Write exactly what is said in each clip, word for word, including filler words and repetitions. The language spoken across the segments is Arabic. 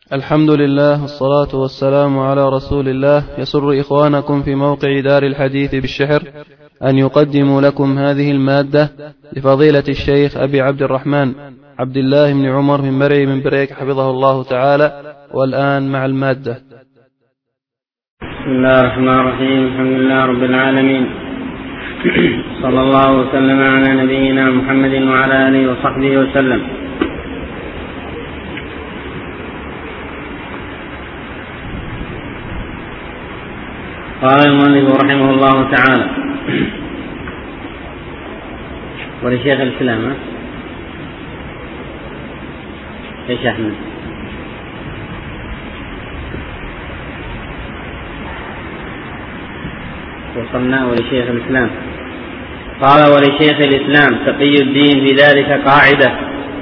الحمد لله والصلاة والسلام على رسول الله. يسر إخوانكم في موقع دار الحديث بالشحر أن يقدموا لكم هذه المادة لفضيلة الشيخ أبي عبد الرحمن عبد الله بن عمر من مرعي من بريك حفظه الله تعالى. والآن مع المادة. بسم الله الرحمن الرحيم. الحمد لله رب العالمين، صلى الله وسلم على نبينا محمد وعلى آله وصحبه وسلم. قال المؤلف رحمه الله تعالى: ولشيخ الإسلام ايش احمد وصلنا ولشيخ الإسلام. قال: ولشيخ الإسلام تقي الدين في ذلك قاعدة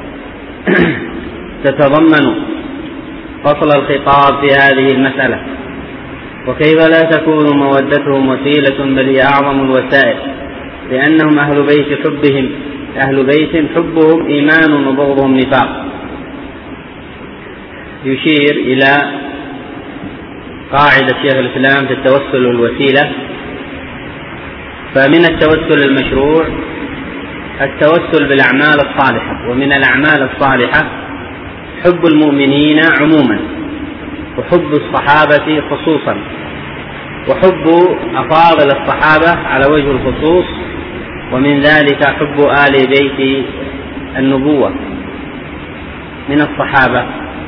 تتضمن فصل الخطاب في هذه المسألة، وكيف لا تكون مودتهم وسيلة بل هي أعظم الوسائل، لأنهم أهل بيت حبهم أهل بيت حبهم إيمان وبغضهم نفاق. يشير إلى قاعدة شيخ الإسلام في التوسل والوسيلة. فمن التوسل المشروع التوسل بالأعمال الصالحة، ومن الأعمال الصالحة حب المؤمنين عموما، وحب الصحابة خصوصا، وحب أفاضل الصحابة على وجه الخصوص، ومن ذلك حب آل بيت النبوة من الصحابة.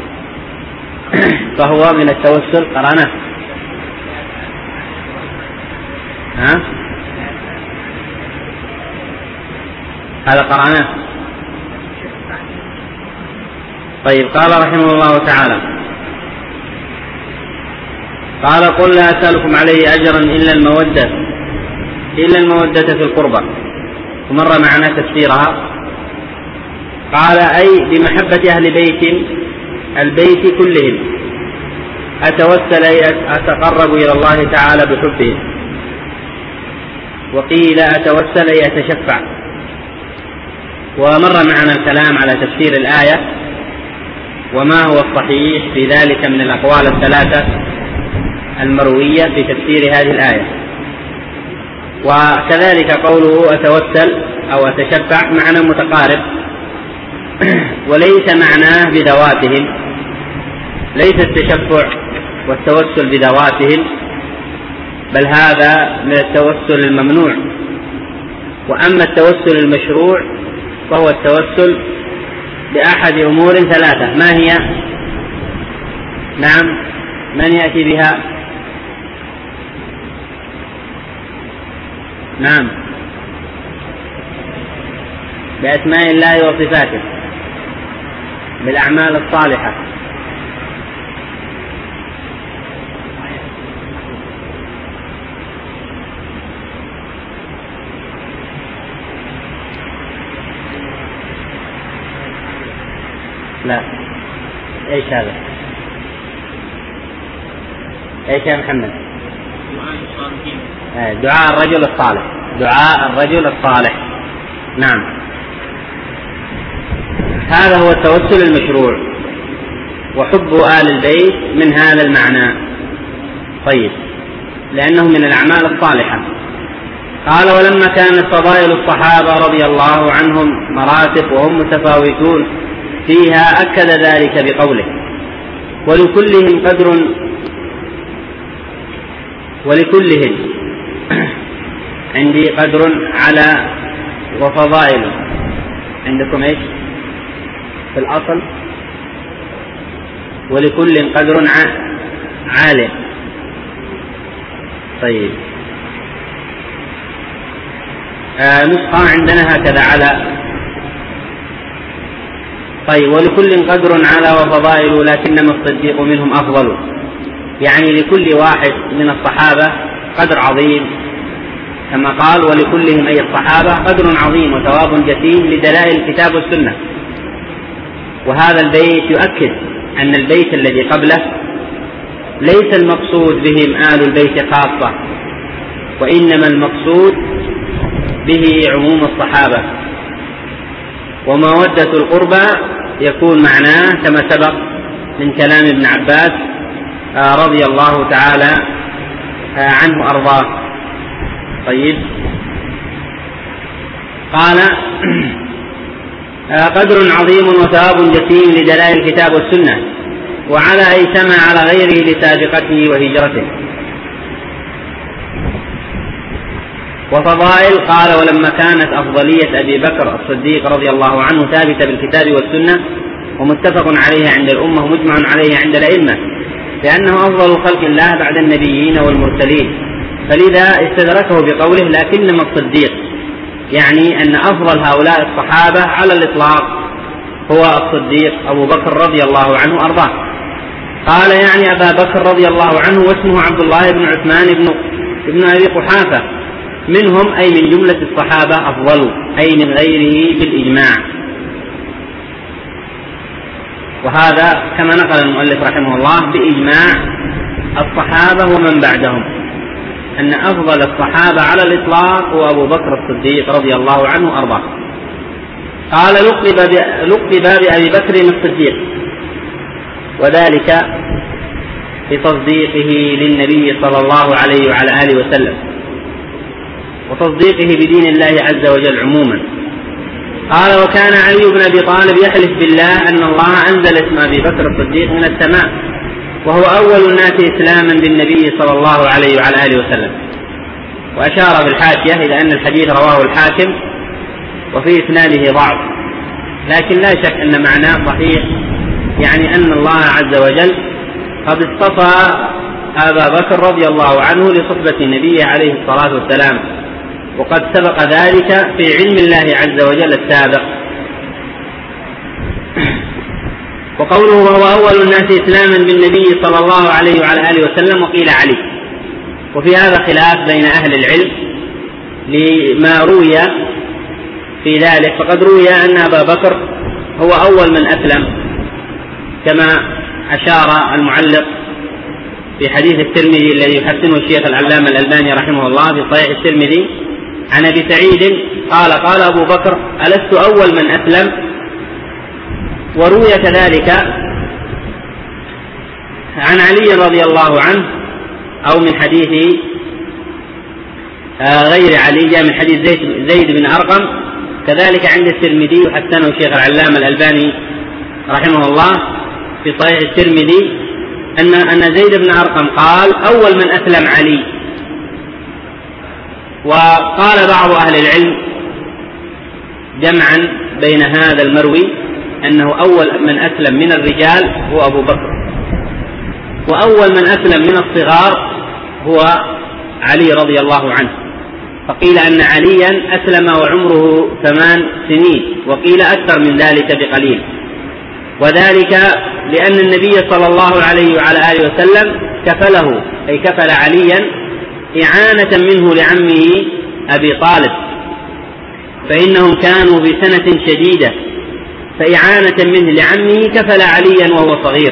فهو من التوسل. قرأنا ها هذا قرأنا. طيب. قال رحمه الله تعالى: قال: قل لا أسألكم عليه أجرا إلا المودة إلا المودة في القربى. ومر معنا تفسيرها. قال: أي بمحبة أهل بيت البيت كلهم أتوسل أي أتقرب إلى الله تعالى بحبهم. وقيل أتوسل أي أتشفع. ومر معنا الكلام على تفسير الآية وما هو الصحيح في ذلك من الأقوال الثلاثة المروية في تفسير هذه الآية. وكذلك قوله أتوسل أو أتشفع معنى متقارب، وليس معناه بذواتهم، ليس التشفع والتوسل بذواتهم، بل هذا من التوسل الممنوع. وأما التوسل المشروع فهو التوسل بأحد أمور ثلاثة. ما هي؟ نعم، من يأتي بها؟ نعم، بأسماء الله وصفاته، بالأعمال الصالحة. لا، ايش هذا؟ ايش يا محمد؟ دعاء الرجل الصالح. دعاء الرجل الصالح. نعم، هذا هو التوسل المشروع، وحب آل البيت من هذا المعنى. طيب، لأنه من الأعمال الصالحة. قال: ولما كانت فضائل الصحابة رضي الله عنهم مراتب وهم متفاوتون فيها أكد ذلك بقوله: ولكلهم قدر ولكلهم عندي قدر على وفضائل. عندكم ايش في الأصل؟ ولكل قدر عالي. طيب، آه نسخة عندنا هكذا على. طيب، ولكل قدر على وفضائل لكنما الصديق منهم أفضل، يعني لكل واحد من الصحابة قدر عظيم، كما قال: ولكلهم أي الصحابة قدر عظيم وثواب جسيم لدلائل الكتاب والسنة. وهذا البيت يؤكد أن البيت الذي قبله ليس المقصود بهم آل البيت خاصة، وإنما المقصود به عموم الصحابة. ومودة القربى يكون معناه كما سبق من كلام ابن عباس رضي الله تعالى عنه أرضاه. طيب، قال قدر عظيم وثواب جسيم لدلائل الكتاب والسنة، وعلى أيسما على غيره لسابقته وهجرته. وفضائل، قال ولما كانت أفضلية أبي بكر الصديق رضي الله عنه ثابتة بالكتاب والسنة ومتفق عليها عند الأمة ومجمع عليه عند الأئمة، لأنه أفضل خلق الله بعد النبيين والمرسلين، فلذا استدركه بقوله لكنما الصديق، يعني أن أفضل هؤلاء الصحابة على الإطلاق هو الصديق أبو بكر رضي الله عنه أرضاه. قال يعني أبا بكر رضي الله عنه، واسمه عبد الله بن عثمان بن, بن أبي قحافة، منهم أي من جملة الصحابة أفضل، أي من غيره بالإجماع. وهذا كما نقل المؤلف رحمه الله بإجماع الصحابة ومن بعدهم، أن أفضل الصحابة على الإطلاق هو أبو بكر الصديق رضي الله عنه أرضاه. قال لقب بأبي بكر الصديق، وذلك بتصديقه للنبي صلى الله عليه وعلى آله وسلم، وتصديقه بدين الله عز وجل عموما. قال وكان علي بن أبي طالب يحلف بالله أن الله أنزل اسم أبي بكر الصديق من السماء، وهو أول الناس إسلاما بالنبي صلى الله عليه وعلى آله وسلم. وأشار بالحاشية إلى أن الحديث رواه الحاكم وفي إسناده ضعف، لكن لا شك أن معناه صحيح، يعني أن الله عز وجل قد اصطفى أبا بكر رضي الله عنه لصحبة النبي عليه الصلاة والسلام، وقد سبق ذلك في علم الله عز وجل السابق. وقوله وهو أول الناس إسلاما بالنبي صلى الله عليه وعلى آله وسلم، وقيل علي. وفي هذا خلاف بين أهل العلم لما روي في ذلك، فقد روي أن أبا بكر هو أول من أسلم، كما أشار المعلق في حديث الترمذي الذي يحسنه الشيخ العلامة الألباني رحمه الله في صحيح الترمذي عن أبي سعيد قال قال أبو بكر ألست أول من أسلم؟ وروي كذلك عن علي رضي الله عنه، أو من حديث غير علي، جاء من حديث زيد, زيد بن أرقم كذلك عند الترمذي وحسنه الشيخ العلامة الألباني رحمه الله في صحيح الترمذي أن أن زيد بن أرقم قال أول من أسلم علي. وقال بعض أهل العلم جمعا بين هذا المروي أنه أول من أسلم من الرجال هو أبو بكر، وأول من أسلم من الصغار هو علي رضي الله عنه. فقيل أن عليا أسلم وعمره ثمان سنين، وقيل أكثر من ذلك بقليل، وذلك لأن النبي صلى الله عليه وعلى آله وسلم كفله، أي كفل عليا إعانة منه لعمه أبي طالب، فإنهم كانوا بسنة شديدة، فإعانة منه لعمه كفل عليا وهو صغير،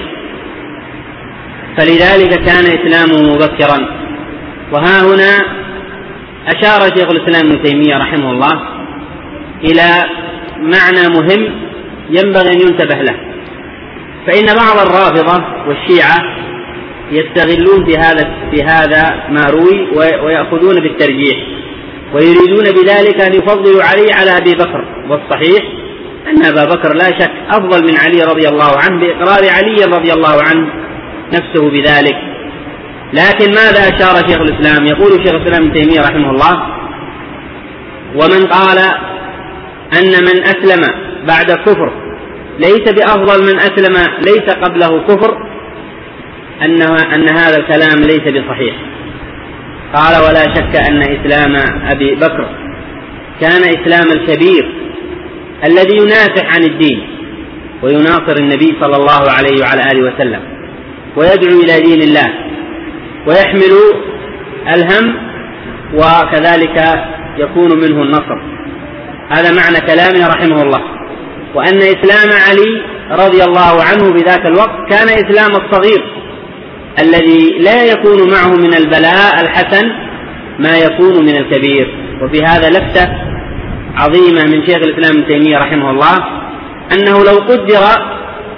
فلذلك كان إسلامه مبكرا. وها هنا أشار شيخ الإسلام ابن تيمية رحمه الله إلى معنى مهم ينبغي أن ينتبه له، فإن بعض الرافضة والشيعة يستغلون في هذا في هذا ما روي ويأخذون بالترجيح، ويريدون بذلك أن يفضلوا علي على أبي بكر، والصحيح أن أبا بكر لا شك أفضل من علي رضي الله عنه بإقرار علي رضي الله عنه نفسه بذلك. لكن ماذا أشار شيخ الإسلام؟ يقول شيخ الإسلام ابن تيمية رحمه الله: ومن قال أن من أسلم بعد كفر ليس بأفضل من أسلم ليس قبله كفر، أن هذا الكلام ليس بصحيح. قال: ولا شك أن إسلام أبي بكر كان إسلام الكبير الذي ينافح عن الدين ويناصر النبي صلى الله عليه وعلى آله وسلم ويدعو إلى دين الله ويحمل الهم، وكذلك يكون منه النصر. هذا معنى كلامه رحمه الله. وأن إسلام علي رضي الله عنه بذاك الوقت كان إسلام الصغير الذي لا يكون معه من البلاء الحسن ما يكون من الكبير. وفي هذا لفتة عظيمة من شيخ الإسلام ابن تيمية رحمه الله، أنه لو قدر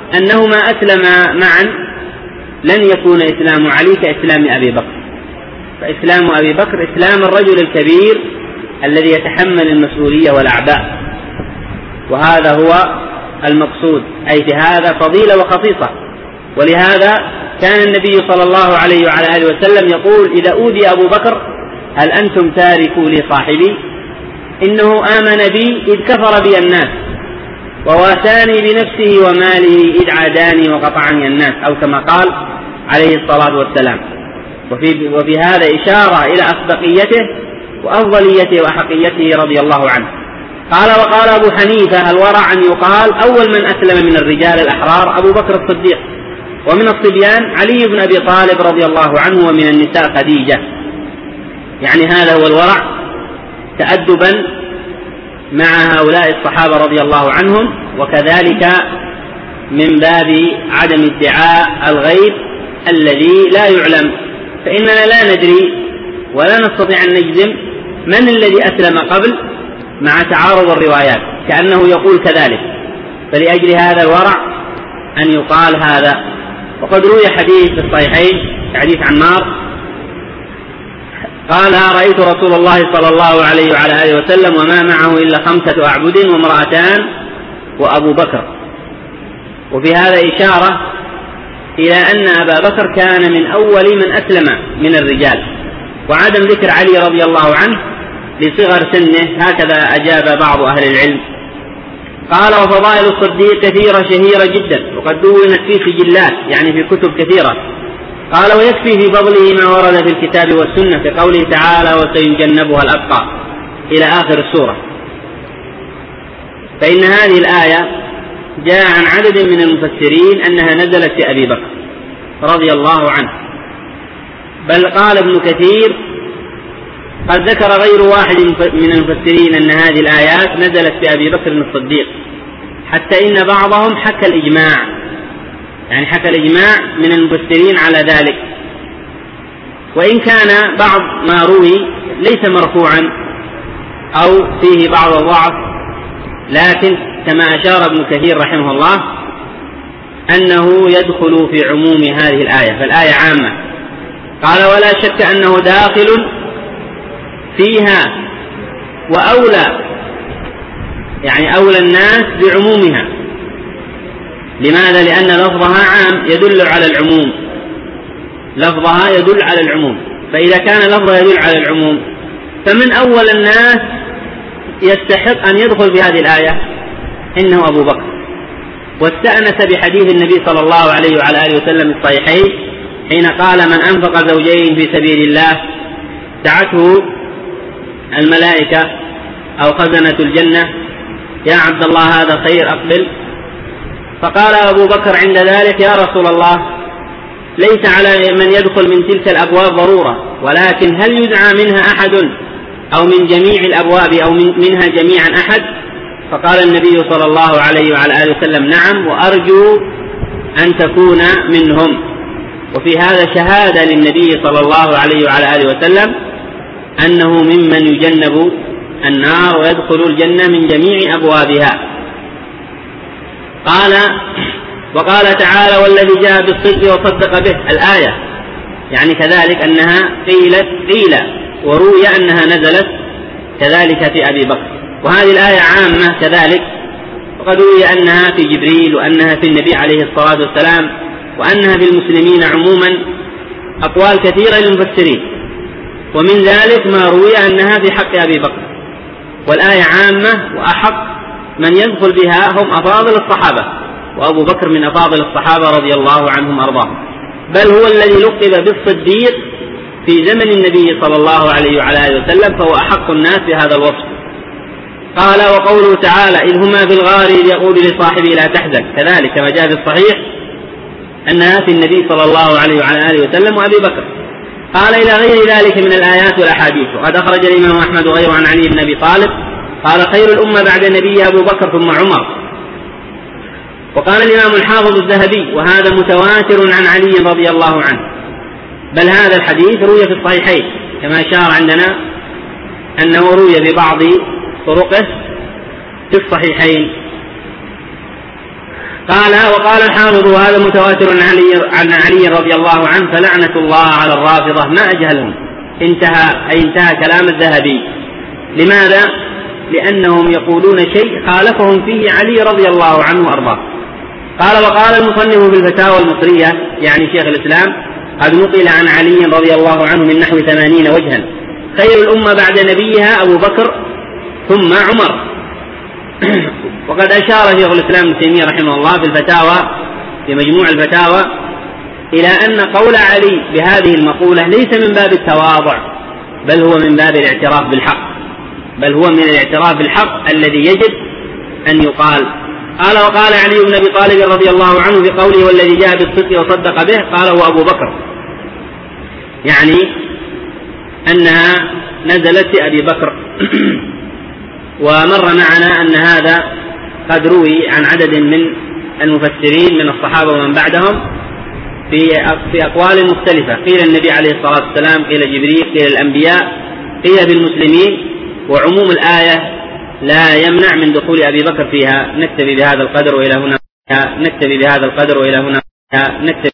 أنهما أسلما معا لن يكون إسلام علي كإسلام أبي بكر، فإسلام أبي بكر إسلام الرجل الكبير الذي يتحمل المسؤولية والأعباء، وهذا هو المقصود، أي في هذا فضيلة وخصيصة. ولهذا كان النبي صلى الله عليه وعلى آله وسلم يقول: إذا أوذي أبو بكر هل أنتم تاركوا لي صاحبي؟ إنه آمن بي إذ كفر بي الناس، وواساني بنفسه وماله إذ عاداني وقطعني الناس، أو كما قال عليه الصلاة والسلام. وفي, وفي هذا إشارة إلى أصدقيته وأفضليته وأحقيته رضي الله عنه. قال: وقال أبو حنيفة: الورع أن يقال أول من أسلم من الرجال الأحرار أبو بكر الصديق، ومن الصبيان علي بن أبي طالب رضي الله عنه، ومن النساء خديجة. يعني هذا هو الورع تأدبا مع هؤلاء الصحابة رضي الله عنهم، وكذلك من باب عدم ادعاء الغيب الذي لا يعلم، فإننا لا ندري ولا نستطيع أن نجزم من الذي أسلم قبل مع تعارض الروايات، كأنه يقول كذلك. فلأجل هذا الورع أن يقال هذا. وقد روي حديث في الصحيحين، حديث عمار قال: رأيت رسول الله صلى الله عليه وعلى آله وسلم وما معه إلا خمسة أعبد وامرأتان وأبو بكر. وفي هذا إشارة إلى أن أبا بكر كان من أول من أسلم من الرجال، وعدم ذكر علي رضي الله عنه لصغر سنه، هكذا أجاب بعض أهل العلم. قال: وفضائل الصديق كثيرة شهيرة جدا، وقد دونت في سجلات، يعني في كتب كثيرة. قال: ويكفي في فضله ما ورد في الكتاب والسنة في قوله تعالى: وسيجنبها الأتقى، إلى آخر السورة. فإن هذه الآية جاء عن عدد من المفسرين أنها نزلت في أبي بكر رضي الله عنه، بل قال ابن كثير: قد ذكر غير واحد من المفسرين أن هذه الآيات نزلت في أبي بكر الصديق، حتى إن بعضهم حكى الإجماع، يعني حكى الإجماع من المفسرين على ذلك. وإن كان بعض ما روي ليس مرفوعا أو فيه بعض الضعف، لكن كما أشار ابن كثير رحمه الله أنه يدخل في عموم هذه الآية، فالآية عامة. قال: ولا شك أنه داخل فيها وأولى، يعني أولى الناس بعمومها. لماذا؟ لأن لفظها عام يدل على العموم، لفظها يدل على العموم، فإذا كان لفظها يدل على العموم فمن أول الناس يستحق أن يدخل في هذه الآية إنه أبو بكر. واستأنس بحديث النبي صلى الله عليه وعلى آله وسلم الصحيحين حين قال: من أنفق زوجين في سبيل الله دعته الملائكة أو خزنة الجنة: يا عبد الله هذا خير أقبل. فقال أبو بكر عند ذلك: يا رسول الله، ليس على من يدخل من تلك الأبواب ضرورة، ولكن هل يدعى منها أحد أو من جميع الأبواب أو منها جميعا أحد؟ فقال النبي صلى الله عليه وعلى آله وسلم: نعم، وأرجو أن تكون منهم. وفي هذا شهادة للنبي صلى الله عليه وعلى آله وسلم أنه ممن يجنب النار ويدخل الجنة من جميع أبوابها. قال: وقال تعالى: والذي جاء بالصدق وصدق به، الآية يعني كذلك أنها قيلت قيل وروي أنها نزلت كذلك في أبي بكر. وهذه الآية عامة كذلك، وقد روي أنها في جبريل، وأنها في النبي عليه الصلاة والسلام، وأنها في المسلمين عموما. أقوال كثيرة للمفسرين، ومن ذلك ما روي أنها في حق أبي بكر. والآية عامة، وأحق من يدخل بها هم أفاضل الصحابة، وأبو بكر من أفاضل الصحابة رضي الله عنهم أرضاهم، بل هو الذي لقب بالصديق في زمن النبي صلى الله عليه وعلى آله وسلم، فهو أحق الناس بهذا الوصف. قال: وقوله تعالى: إذ هما في الغار إذ يقول لصاحبه لا تحزن، كذلك كما جاء في الصحيح أنها في النبي صلى الله عليه وعلى آله وسلم وأبي بكر. قال: إلى غير ذلك من الآيات والأحاديث. وقد أخرج الإمام أحمد وغيره عن علي بن أبي طالب قال: خير الأمة بعد النبي أبو بكر ثم عمر. وقال الإمام الحافظ الذهبي: وهذا متواتر عن علي رضي الله عنه، بل هذا الحديث روي في الصحيحين، كما أشار عندنا أنه روي ببعض طرقه في الصحيحين. قال وقال الحافظ وهذا متواتر عن علي, عن علي رضي الله عنه فلعنة الله على الرافضة ما أجهلهم. انتهى أي انتهى كلام الذهبي. لماذا؟ لأنهم يقولون شيء خالفهم فيه علي رضي الله عنه وأرضاه. قال وقال المصنف في الفتاوى المصرية يعني شيخ الإسلام قد نقل عن علي رضي الله عنه من نحو ثمانين وجها خير الأمة بعد نبيها أبو بكر ثم عمر. وقد أشار شيخ الإسلام ابن تيمية رحمه الله في الفتاوى في مجموع الفتاوى إلى أن قول علي بهذه المقولة ليس من باب التواضع بل هو من باب الاعتراف بالحق بل هو من الاعتراف بالحق الذي يجب أن يقال. قال وقال علي بن أبي طالب رضي الله عنه بقوله والذي جاء بالصدق وصدق به قال هو أبو بكر، يعني أنها نزلت لأبي بكر. ومر معنا أن هذا قد روي عن عدد من المفسرين من الصحابة ومن بعدهم في في أقوال مختلفة، قيل النبي عليه الصلاة والسلام، قيل جبريل، قيل الأنبياء، قيل بالمسلمين، وعموم الآية لا يمنع من دخول أبي بكر فيها. نكتفي بهذا القدر وإلى هنا نكتفي بهذا القدر وإلى هنا نكتفي